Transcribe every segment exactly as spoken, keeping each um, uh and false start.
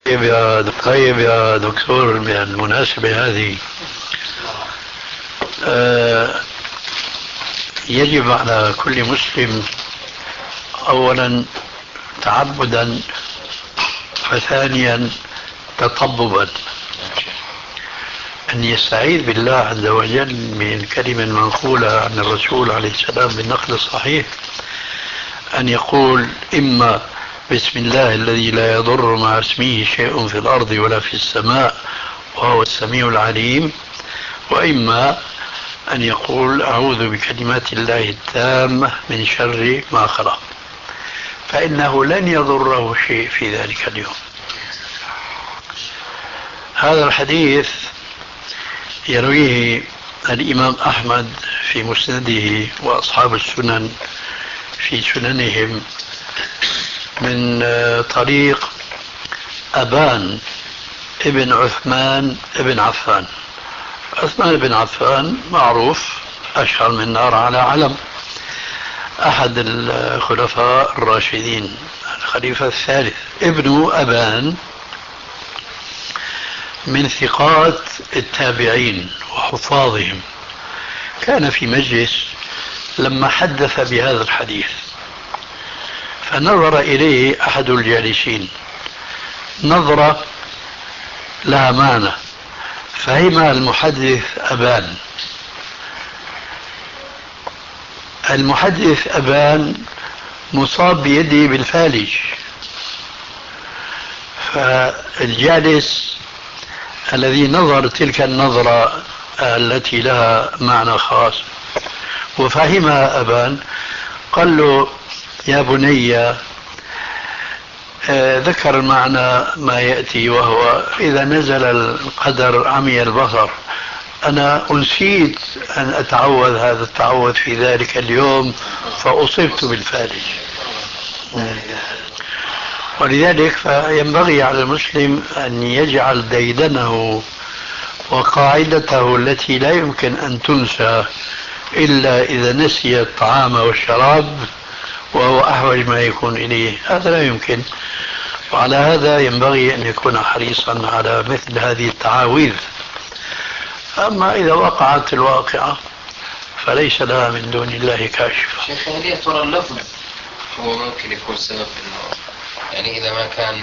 طيب يا طيب يا دكتور، بالمناسبة هذه آه يجب على كل مسلم أولا تعبدا، وثانيا تطببا أن يستعيذ بالله عز وجل من الكلمة المنقولة عن الرسول عليه السلام بالنقل الصحيح، أن يقول إما بسم الله الذي لا يضر مع اسمه شيء في الأرض ولا في السماء وهو السميع العليم، وإما أن يقول أعوذ بكلمات الله التامة من شر ما خلق، فإنه لن يضره شيء في ذلك اليوم. هذا الحديث يرويه الإمام أحمد في مسنده وأصحاب السنن في سننهم من طريق أبان ابن عثمان ابن عفان. عثمان بن عفان معروف أشهر من نار على علم، أحد الخلفاء الراشدين، الخليفة الثالث. ابن أبان من ثقات التابعين وحفاظهم، كان في مجلس لما حدث بهذا الحديث فنظر إليه أحد الجالسين نظرة لها معنى، فهم المحدث أبان. المحدث أبان مصاب بيده بالفالج، فالجالس الذي نظر تلك النظرة التي لها معنى خاص وفهمها أبان قال له يا بني، آه ذكر المعنى ما يأتي، وهو إذا نزل القدر عمي البصر. أنا أنسيت أن أتعوذ هذا التعوذ في ذلك اليوم فأصبت بالفالج. ولذلك فينبغي على المسلم أن يجعل ديدنه وقاعدته التي لا يمكن أن تنسى إلا إذا نسي الطعام والشراب، وهو أحوج ما يكون إليه، هذا لا يمكن. وعلى هذا ينبغي أن يكون حريصا على مثل هذه التعاويذ. أما إذا وقعت الواقعة فليس لها من دون الله كاشفة. شيخ، هل يا ترى اللفظ هو ممكن يكون سبب إنه يعني إذا ما كان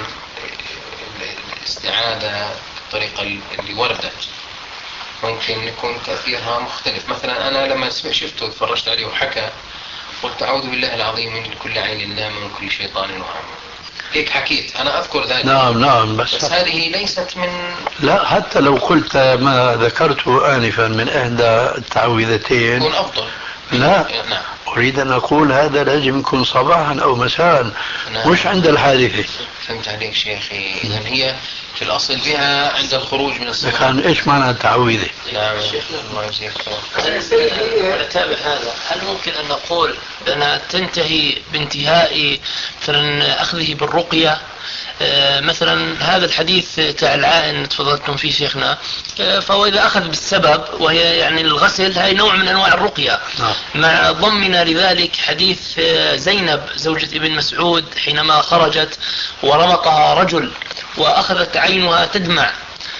الاستعادة بالطريقة اللي وردت ممكن يكون تأثيرها مختلف؟ مثلا أنا لما شفته وتفرجت عليه وحكى قلت أعوذ بالله العظيم من كل عين لامة ومن كل شيطان وهام، هيك حكيت أنا أذكر ذلك. نعم نعم، بس, بس هذه ليست من، لا، حتى لو قلت ما ذكرته آنفا من إحدى التعويذتين يكون أفضل. لا، نعم. أريد أن أقول هذا لازم يكون صباحا أو مساء. نعم. مش عند الحادثة. فهمت عليك شيخي. إذن هي في الأصل بها عند الخروج من الصلاة. كان إيش معنى التعويذة؟ نعم. الله يجزيك خير. نتابع هذا. هل ممكن أن نقول بأنها تنتهي بانتهاء مثلا أخذه بالرقية؟ آه مثلا هذا الحديث تاع العائن تفضلتم فيه شيخنا، آه فهو إذا أخذ بالسبب وهي يعني الغسل، هاي نوع من أنواع الرقية. نعم. مع ضمنا لذلك حديث آه زينب زوجة ابن مسعود حينما خرجت ورمقها رجل وأخذت عينها تدمع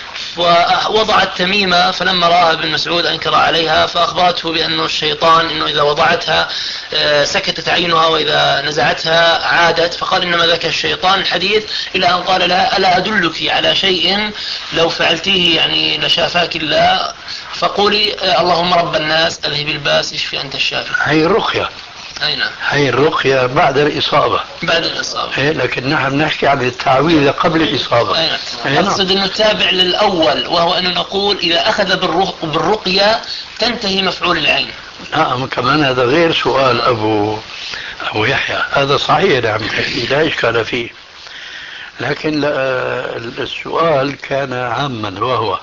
ووضعت تميمة، فلما رأى ابن مسعود أنكر عليها فأخبرته بأنه الشيطان إنه إذا وضعتها سكتت عينها وإذا نزعتها عادت، فقال إنما ذاك الشيطان. الحديث إلى أن قال لها ألا أدلك على شيء لو فعلتيه يعني لشافاك الله، فقولي اللهم رب الناس أذهب الباس اشفي أنت الشافي. هي الرقية. أي نعم. هي الرقية بعد الإصابة. بعد الإصابة. إيه، لكن نحن نحكي عن التعويذ قبل الإصابة. أي نعم. أقصد أنه تابع للأول، وهو أنه نقول إذا أخذ بالرقية تنتهي مفعول العين. نعم، كمان هذا غير سؤال أبو أبو يحيى، هذا صحيح نعم لا إشكال فيه، لكن السؤال كان عاما، وهو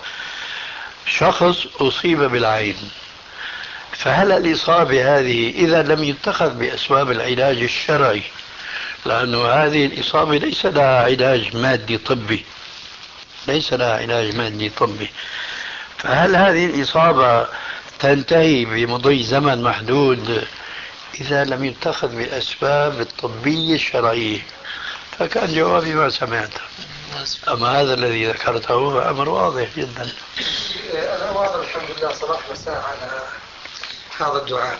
شخص أصيب بالعين، فهل الإصابة هذه إذا لم يتخذ بأسباب العلاج الشرعي، لأنه هذه الإصابة ليس لها علاج مادي طبي، ليس لها علاج مادي طبي، فهل هذه الإصابة تنتهي بمضي زمن محدود إذا لم يتخذ بالأسباب الطبية الشرعية؟ فكان جوابي ما سمعته. أما هذا الذي ذكرته أمر واضح جدا. أنا واضح الحمد لله صلاة مساء على هذا الدعاء.